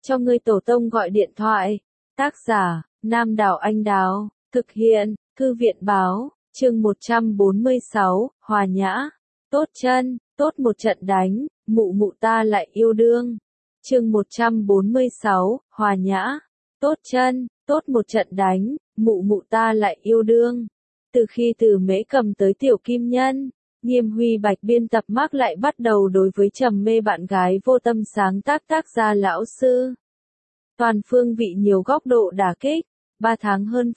cho ngươi tổ tông gọi điện thoại. Tác giả, Nam Đảo Anh Đào, thực hiện, Thư viện Báo, chương 146, Hòa Nhã. Tốt chân, tốt một trận đánh, mụ mụ ta lại yêu đương. Chương 146, Hòa Nhã. Tốt chân, tốt một trận đánh, mụ mụ ta lại yêu đương. Từ khi Từ Mễ Cầm tới Tiểu Kim Nhân, Nghiêm Huy Bạch biên tập Mark lại bắt đầu đối với trầm mê bạn gái vô tâm sáng tác gia lão sư. Toàn phương vị nhiều góc độ đả kích, 3 tháng hơn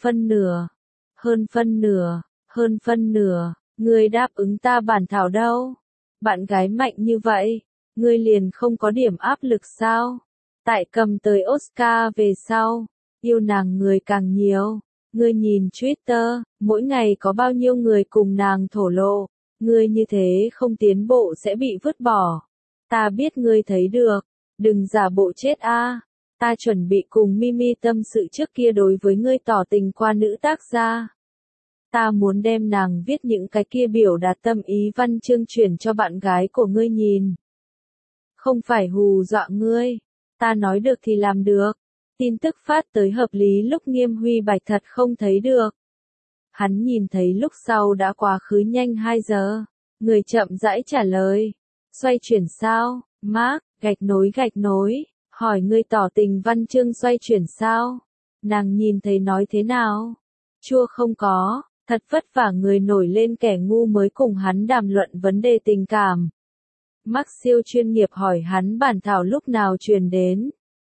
phân nửa, ngươi đáp ứng ta bản thảo đâu? Bạn gái mạnh như vậy, ngươi liền không có điểm áp lực sao? Tại cầm tới Oscar về sau, yêu nàng người càng nhiều. Ngươi nhìn Twitter, mỗi ngày có bao nhiêu người cùng nàng thổ lộ, ngươi như thế không tiến bộ sẽ bị vứt bỏ. Ta biết ngươi thấy được, đừng giả bộ chết a. Ta chuẩn bị cùng Mimi tâm sự trước kia đối với ngươi tỏ tình qua nữ tác gia. Ta muốn đem nàng viết những cái kia biểu đạt tâm ý văn chương chuyển cho bạn gái của ngươi nhìn. Không phải hù dọa ngươi, ta nói được thì làm được. Tin tức phát tới hợp lý lúc Nghiêm Huy Bạch thật không thấy được. Hắn nhìn thấy lúc sau đã quá khứ nhanh 2 giờ. Người chậm rãi trả lời. Xoay chuyển sao, Mark, gạch nối, hỏi ngươi tỏ tình văn chương xoay chuyển sao? Nàng nhìn thấy nói thế nào? Chua không có, thật vất vả người nổi lên kẻ ngu mới cùng hắn đàm luận vấn đề tình cảm. Mark siêu chuyên nghiệp hỏi hắn bản thảo lúc nào truyền đến.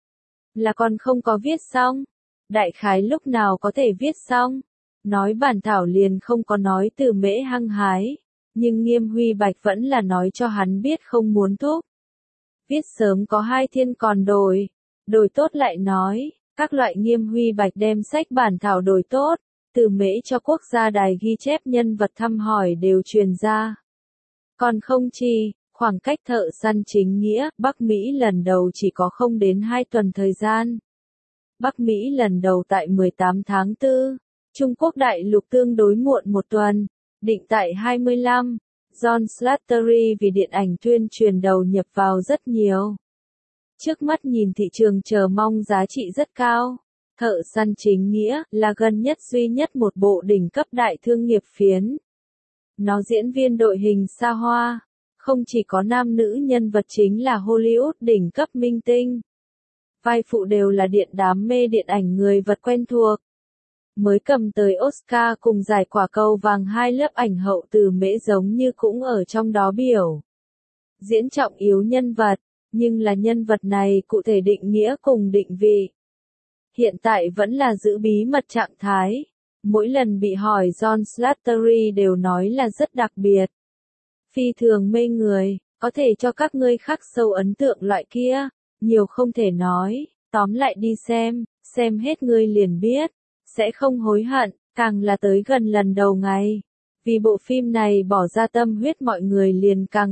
Là còn không có viết xong. Đại khái lúc nào có thể viết xong. Nói bản thảo liền không có nói Từ Mễ hăng hái. Nhưng Nghiêm Huy Bạch vẫn là nói cho hắn biết không muốn thúc. Viết sớm có 2 thiên còn đổi tốt lại nói. Các loại Nghiêm Huy Bạch đem sách bản thảo đổi tốt. Từ Mễ cho quốc gia đài ghi chép nhân vật thăm hỏi đều truyền ra. Còn không chi. Khoảng cách thợ săn chính nghĩa, Bắc Mỹ lần đầu chỉ có không đến 2 tuần thời gian. Bắc Mỹ lần đầu tại 18 tháng 4, Trung Quốc đại lục tương đối muộn 1 tuần, định tại 25. John Slattery vì điện ảnh tuyên truyền đầu nhập vào rất nhiều. Trước mắt nhìn thị trường chờ mong giá trị rất cao. Thợ săn chính nghĩa là gần nhất duy nhất một bộ đỉnh cấp đại thương nghiệp phiến. Nó diễn viên đội hình xa hoa. Không chỉ có nam nữ nhân vật chính là Hollywood đỉnh cấp minh tinh. Vai phụ đều là đám mê điện ảnh người vật quen thuộc. Mới cầm tới Oscar cùng giải quả cầu vàng 2 lớp ảnh hậu Từ Mễ giống như cũng ở trong đó biểu. Diễn trọng yếu nhân vật, nhưng là nhân vật này cụ thể định nghĩa cùng định vị. Hiện tại vẫn là giữ bí mật trạng thái. Mỗi lần bị hỏi John Slattery đều nói là rất đặc biệt. Phi thường mê người, có thể cho các ngươi khắc sâu ấn tượng loại kia, nhiều không thể nói, tóm lại đi xem hết ngươi liền biết, sẽ không hối hận, càng là tới gần lần đầu ngày. Vì bộ phim này bỏ ra tâm huyết mọi người liền càng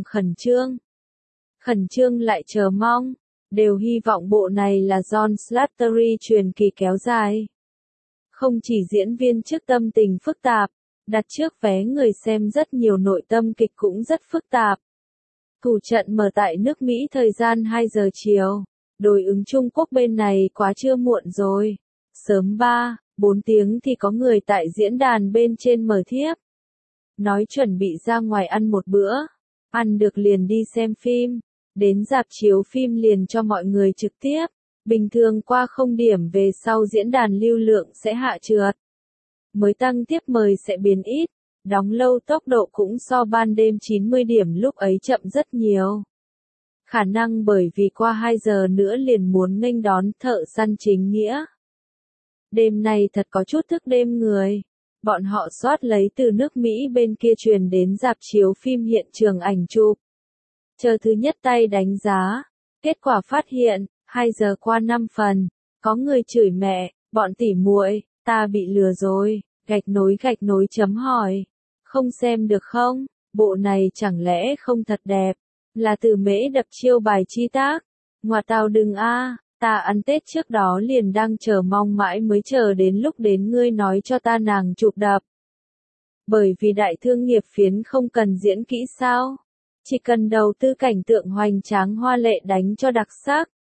khẩn trương lại chờ mong, đều hy vọng bộ này là John Slattery truyền kỳ kéo dài. Không chỉ diễn viên trước tâm tình phức tạp, đặt trước vé người xem rất nhiều nội tâm kịch cũng rất phức tạp. Thủ trận mở tại nước Mỹ thời gian 2 giờ chiều. Đối ứng Trung Quốc bên này quá trưa muộn rồi. Sớm 3-4 tiếng thì có người tại diễn đàn bên trên mở thiếp. Nói chuẩn bị ra ngoài ăn một bữa. Ăn được liền đi xem phim. Đến rạp chiếu phim liền cho mọi người trực tiếp. Bình thường qua 0 điểm về sau diễn đàn lưu lượng sẽ hạ trượt. Mới tăng tiếp mời sẽ biến ít, đóng lâu tốc độ cũng so ban đêm 90 điểm lúc ấy chậm rất nhiều. Khả năng bởi vì qua 2 giờ nữa liền muốn nghênh đón thợ săn chính nghĩa. Đêm nay thật có chút thức đêm người. Bọn họ soát lấy từ nước Mỹ bên kia truyền đến rạp chiếu phim hiện trường ảnh chụp. Chờ thứ nhất tay đánh giá. Kết quả phát hiện, 2 giờ qua 5 phần. Có người chửi mẹ, bọn tỉ muội, ta bị lừa rồi. Gạch nối chấm hỏi. Không xem được không? Bộ này chẳng lẽ không thật đẹp? Là Từ Mễ đập chiêu bài chi tác. Ngoà tao đừng a, ta ăn Tết trước đó liền đang chờ mong mãi mới chờ đến lúc đến ngươi nói cho ta nàng chụp đập. Bởi vì đại thương nghiệp phiến không cần diễn kỹ sao? Chỉ cần đầu tư cảnh tượng hoành tráng hoa lệ đánh cho đặc sắc.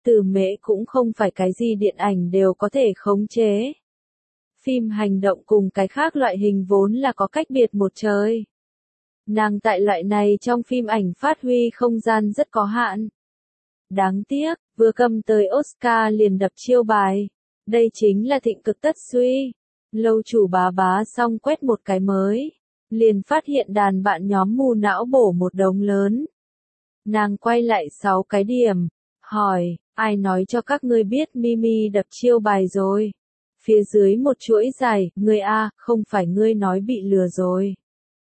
Từ Mễ cũng không phải cái gì điện ảnh đều có thể khống chế. Phim hành động cùng cái khác loại hình vốn là có cách biệt một trời. Nàng tại loại này trong phim ảnh phát huy không gian rất có hạn. Đáng tiếc, vừa cầm tới Oscar liền đập chiêu bài. Đây chính là thịnh cực tất suy. Lâu chủ bá bá xong quét một cái mới. Liền phát hiện đàn bạn nhóm mù não bổ một đống lớn. Nàng quay lại 6 cái điểm. Hỏi, ai nói cho các ngươi biết Mimi đập chiêu bài rồi? Phía dưới một chuỗi dài, ngươi a, không phải ngươi nói bị lừa rồi.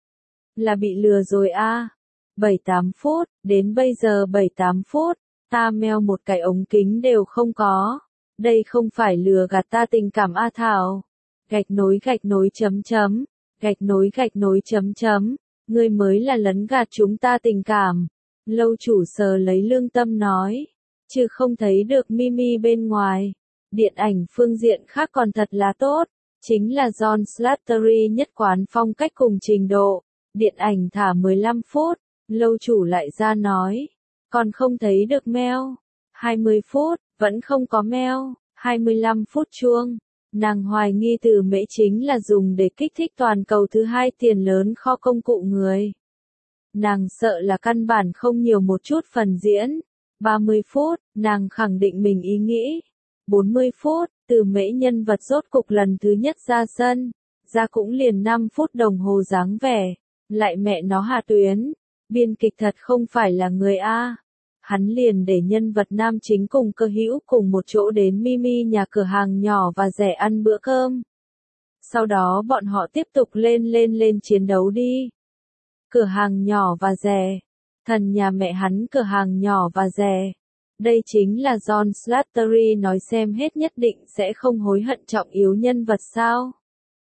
Là bị lừa rồi a. 7-8 phút, đến bây giờ 7-8 phút, ta meo một cái ống kính đều không có. Đây không phải lừa gạt ta tình cảm a Thảo. Gạch nối chấm chấm, gạch nối chấm chấm, ngươi mới là lấn gạt chúng ta tình cảm. Lâu chủ sờ lấy lương tâm nói, chứ không thấy được Mimi bên ngoài. Điện ảnh phương diện khác còn thật là tốt, chính là John Slattery nhất quán phong cách cùng trình độ. Điện ảnh thả 15 phút, lâu chủ lại ra nói, còn không thấy được meo. 20 phút, vẫn không có meo, 25 phút chuông. Nàng hoài nghi Từ Mễ chính là dùng để kích thích toàn cầu thứ hai tiền lớn kho công cụ người. Nàng sợ là căn bản không nhiều một chút phần diễn. 30 phút, nàng khẳng định mình ý nghĩ. 40 phút, Từ Mễ nhân vật rốt cục lần thứ nhất ra sân. Ra cũng liền 5 phút đồng hồ dáng vẻ. Lại mẹ nó hạ tuyến. Biên kịch thật không phải là người A. Hắn liền để nhân vật nam chính cùng cơ hữu cùng một chỗ đến Mimi nhà cửa hàng nhỏ và rẻ ăn bữa cơm. Sau đó bọn họ tiếp tục lên chiến đấu đi. Cửa hàng nhỏ và rẻ. Thần nhà mẹ hắn cửa hàng nhỏ và rẻ. Đây chính là John Slattery nói xem hết nhất định sẽ không hối hận trọng yếu nhân vật sao.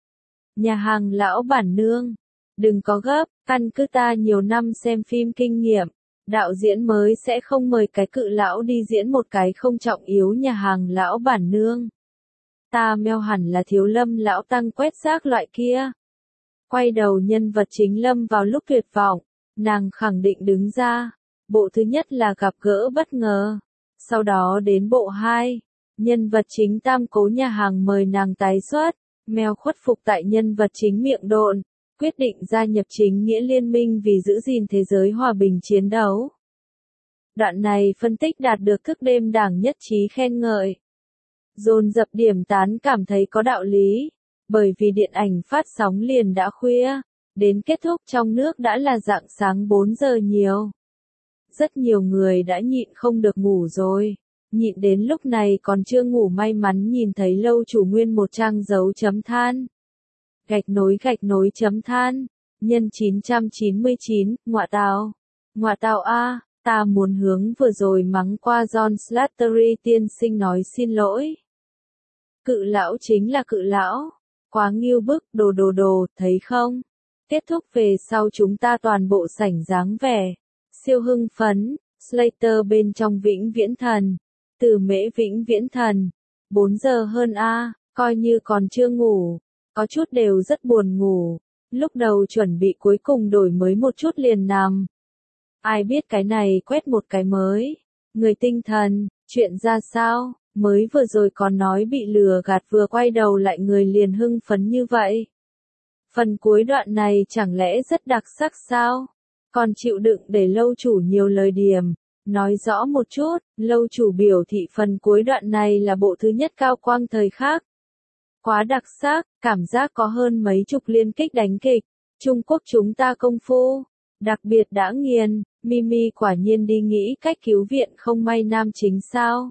Nhà hàng lão bản nương. Đừng có gấp, căn cứ ta nhiều năm xem phim kinh nghiệm. Đạo diễn mới sẽ không mời cái cự lão đi diễn một cái không trọng yếu nhà hàng lão bản nương. Ta meo hẳn là Thiếu Lâm lão tăng quét rác loại kia. Quay đầu nhân vật chính lâm vào lúc tuyệt vọng, nàng khẳng định đứng ra. Bộ thứ nhất là gặp gỡ bất ngờ. Sau đó đến bộ 2, nhân vật chính tam cố nhà hàng mời nàng tái xuất. Meo khuất phục tại nhân vật chính miệng độn. Quyết định gia nhập chính nghĩa liên minh vì giữ gìn thế giới hòa bình chiến đấu. Đoạn này phân tích đạt được thức đêm đảng nhất trí khen ngợi. Dồn dập điểm tán cảm thấy có đạo lý, bởi vì điện ảnh phát sóng liền đã khuya, đến kết thúc trong nước đã là rạng sáng 4 giờ nhiều. Rất nhiều người đã nhịn không được ngủ rồi, nhịn đến lúc này còn chưa ngủ may mắn nhìn thấy lâu chủ nguyên một trang dấu chấm than. Gạch nối chấm than, nhân 999, ngọa tào a, ta muốn hướng vừa rồi mắng qua John Slattery tiên sinh nói xin lỗi. Cự lão chính là cự lão, quá nghiêu bức, đồ, thấy không? Kết thúc về sau chúng ta toàn bộ sảnh dáng vẻ, siêu hưng phấn, Slater bên trong vĩnh viễn thần, Từ Mễ vĩnh viễn thần, 4 giờ hơn a, coi như còn chưa ngủ. Có chút đều rất buồn ngủ, lúc đầu chuẩn bị cuối cùng đổi mới một chút liền nằm. Ai biết cái này quét một cái mới, người tinh thần, chuyện ra sao, mới vừa rồi còn nói bị lừa gạt vừa quay đầu lại người liền hưng phấn như vậy. Phần cuối đoạn này chẳng lẽ rất đặc sắc sao, còn chịu đựng để lâu chủ nhiều lời điểm, nói rõ một chút, lâu chủ biểu thị phần cuối đoạn này là bộ thứ nhất cao quang thời khắc. Quá đặc sắc, cảm giác có hơn mấy chục liên kích đánh kịch. Trung Quốc chúng ta công phu, đặc biệt đã nghiền, Mimi quả nhiên đi nghĩ cách cứu viện không may nam chính sao.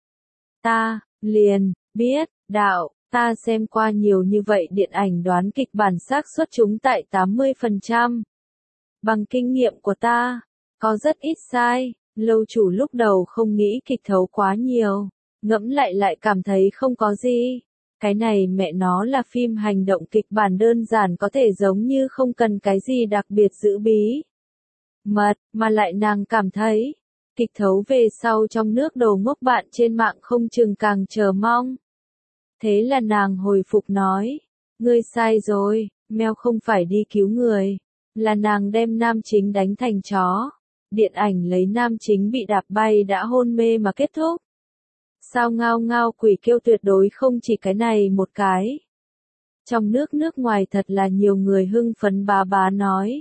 Ta, liền, biết, đạo, ta xem qua nhiều như vậy điện ảnh đoán kịch bản xác suất trúng tại 80%. Bằng kinh nghiệm của ta, có rất ít sai, lâu chủ lúc đầu không nghĩ kịch thấu quá nhiều, ngẫm lại cảm thấy không có gì. Cái này mẹ nó là phim hành động kịch bản đơn giản có thể giống như không cần cái gì đặc biệt giữ bí mật, mà lại nàng cảm thấy, kịch thấu về sau trong nước đầu ngốc bạn trên mạng không chừng càng chờ mong. Thế là nàng hồi phục nói, ngươi sai rồi, meo không phải đi cứu người, là nàng đem nam chính đánh thành chó. Điện ảnh lấy nam chính bị đạp bay đã hôn mê mà kết thúc. Sao ngao ngao quỷ kêu tuyệt đối không chỉ cái này một cái. Trong nước ngoài thật là nhiều người hưng phấn bá bá nói.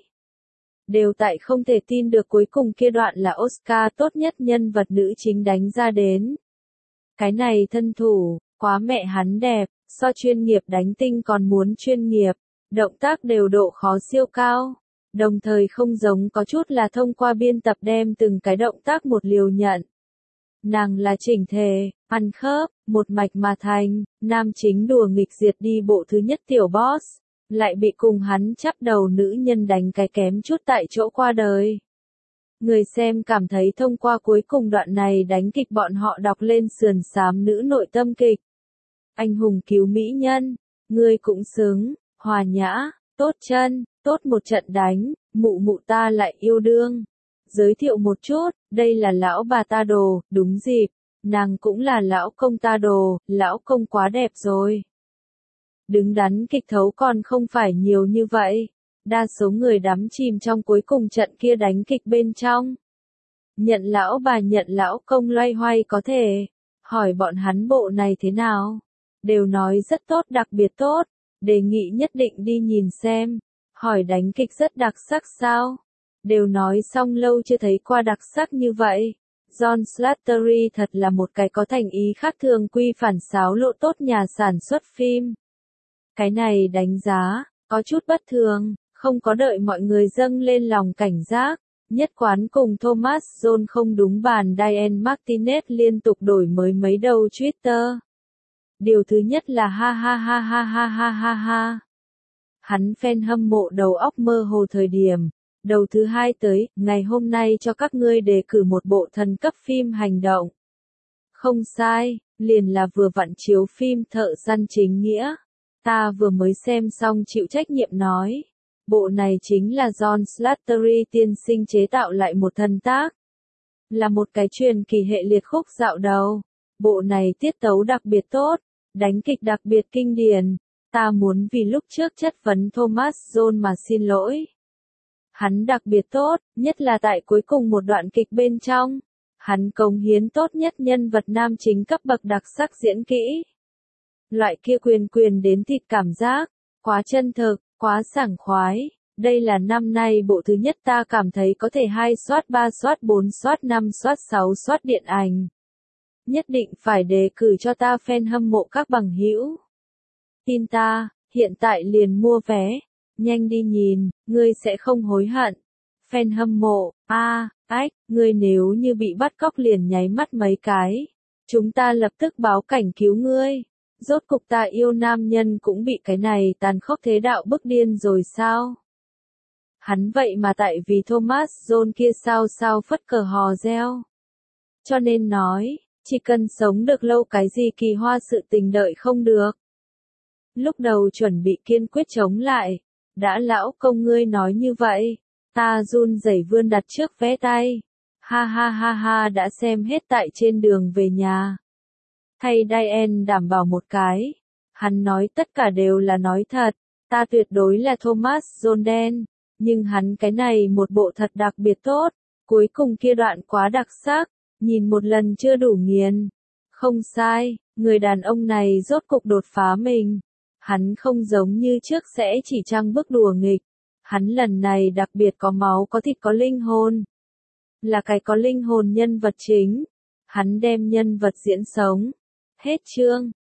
Đều tại không thể tin được cuối cùng kia đoạn là Oscar tốt nhất nhân vật nữ chính đánh ra đến. Cái này thân thủ, quá mẹ hắn đẹp, so chuyên nghiệp đánh tinh còn muốn chuyên nghiệp, động tác đều độ khó siêu cao. Đồng thời không giống có chút là thông qua biên tập đem từng cái động tác một liều nhận. Nàng là chỉnh thể, ăn khớp, một mạch mà thành, nam chính đùa nghịch diệt đi bộ thứ nhất tiểu boss, lại bị cùng hắn chắp đầu nữ nhân đánh cái kém chút tại chỗ qua đời. Người xem cảm thấy thông qua cuối cùng đoạn này đánh kịch bọn họ đọc lên sườn xám nữ nội tâm kịch. Anh hùng cứu mỹ nhân, ngươi cũng xứng, hòa nhã, tốt chân, tốt một trận đánh, mụ mụ ta lại yêu đương. Giới thiệu một chút, đây là lão bà ta đồ, đúng dịp, nàng cũng là lão công ta đồ, lão công quá đẹp rồi. Đứng đắn kịch thấu còn không phải nhiều như vậy, đa số người đắm chìm trong cuối cùng trận kia đánh kịch bên trong. Nhận lão bà nhận lão công loay hoay có thể, hỏi bọn hắn bộ này thế nào, đều nói rất tốt đặc biệt tốt, đề nghị nhất định đi nhìn xem, hỏi đánh kịch rất đặc sắc sao. Đều nói xong lâu chưa thấy qua đặc sắc như vậy. John Slattery thật là một cái có thành ý khác thường quy phản xáo lộ tốt nhà sản xuất phim. Cái này đánh giá, có chút bất thường, không có đợi mọi người dâng lên lòng cảnh giác. Nhất quán cùng Thomas John không đúng bàn Diane Martinez liên tục đổi mới mấy đầu Twitter. Điều thứ nhất là ha ha ha ha ha ha ha ha. Hắn fan hâm mộ đầu óc mơ hồ thời điểm. Đầu thứ hai tới, ngày hôm nay cho các ngươi đề cử một bộ thần cấp phim hành động. Không sai, liền là vừa vặn chiếu phim Thợ Săn Chính Nghĩa. Ta vừa mới xem xong chịu trách nhiệm nói. Bộ này chính là John Slattery tiên sinh chế tạo lại một thần tác. Là một cái truyền kỳ hệ liệt khúc dạo đầu. Bộ này tiết tấu đặc biệt tốt, đánh kịch đặc biệt kinh điển. Ta muốn vì lúc trước chất vấn Thomas John mà xin lỗi. Hắn đặc biệt tốt, nhất là tại cuối cùng một đoạn kịch bên trong. Hắn cống hiến tốt nhất nhân vật nam chính cấp bậc đặc sắc diễn kỹ. Loại kia quyền đến thịt cảm giác, quá chân thực, quá sảng khoái. Đây là năm nay bộ thứ nhất ta cảm thấy có thể 2 soát 3 soát 4 soát 5 soát 6 soát điện ảnh. Nhất định phải đề cử cho ta fan hâm mộ các bằng hữu. Tin ta, hiện tại liền mua vé. Nhanh đi nhìn, ngươi sẽ không hối hận. Fan hâm mộ, ngươi nếu như bị bắt cóc liền nháy mắt mấy cái. Chúng ta lập tức báo cảnh cứu ngươi. Rốt cục ta yêu nam nhân cũng bị cái này tàn khốc thế đạo bức điên rồi sao? Hắn vậy mà tại vì Thomas John kia sao phất cờ hò reo. Cho nên nói, chỉ cần sống được lâu cái gì kỳ hoa sự tình đợi không được. Lúc đầu chuẩn bị kiên quyết chống lại. Đã lão công ngươi nói như vậy, ta run rẩy vươn đặt trước vé tay. Ha ha ha ha đã xem hết tại trên đường về nhà. Thay Diane đảm bảo một cái. Hắn nói tất cả đều là nói thật, ta tuyệt đối là Thomas John đen. Nhưng hắn cái này một bộ thật đặc biệt tốt, cuối cùng kia đoạn quá đặc sắc, nhìn một lần chưa đủ nghiền. Không sai, người đàn ông này rốt cục đột phá mình. Hắn không giống như trước sẽ chỉ trang bức đùa nghịch. Hắn lần này đặc biệt có máu có thịt có linh hồn. Là cái có linh hồn nhân vật chính. Hắn đem nhân vật diễn sống. Hết chương.